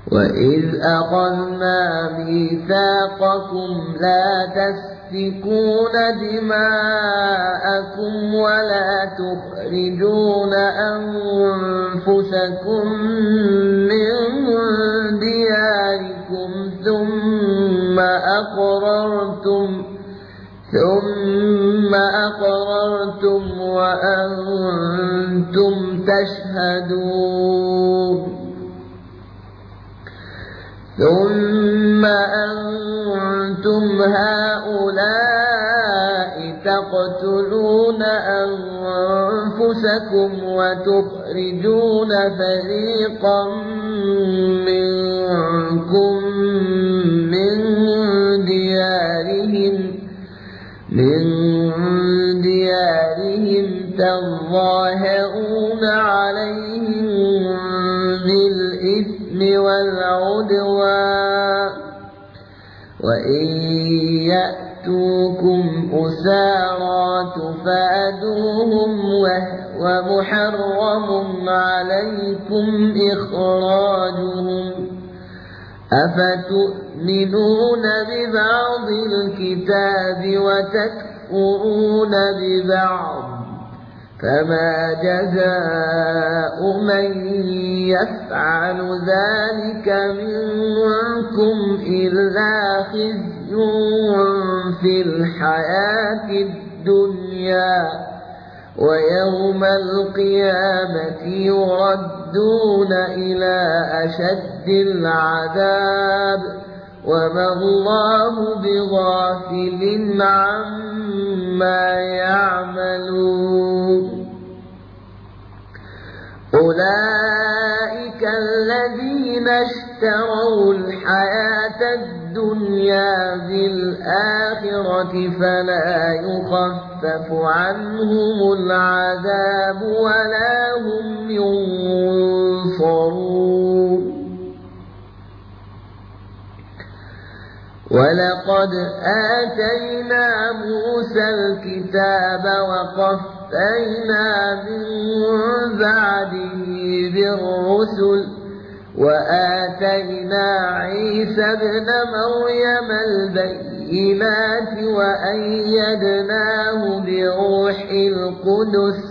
وإذ أخذنا ميثاقكم لا تسفكون دماءكم ولا تخرجون أنفسكم من دياركم ثم أقررتم وأنتم تشهدون ثم أنتم هؤلاء تقتلون أنفسكم وتخرجون فريقا منكم من ديارهم تظاهرون عليهم بالإثم والعدوان وإن يأتوكم أسارى تفادوهم ومحرم عليكم إخراجهم أفتؤمنون ببعض الكتاب وتكفرون ببعض فما جزاء من يفعل ذلك منكم إلا خزي في الحياة الدنيا ويوم القيامة يردون إلى أشد العذاب وما الله بغافل عما يعملون أولئك الذين اشتروا الحياة الدنيا بالآخرة فلا يخفف عنهم العذاب ولا هم ينصرون ولقد آتينا موسى الكتاب وقفينا من بعده بالرسل وآتينا عيسى ابن مريم البينات وأيدناه بروح القدس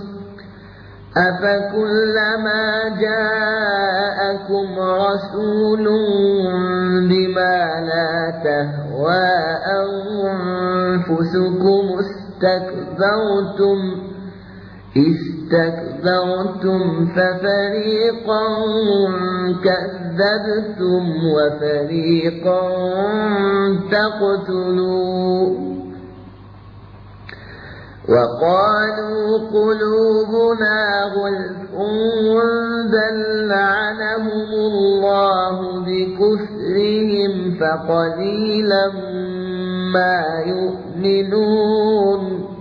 أفكلما جاءكم رسول بما لا تهوى أنفسكم استكبرتم ففريقا كذبتم وفريقا تقتلون وقالوا قلوبنا غلف بل لعنهم الله بكفرهم فقليلا ما يؤمنون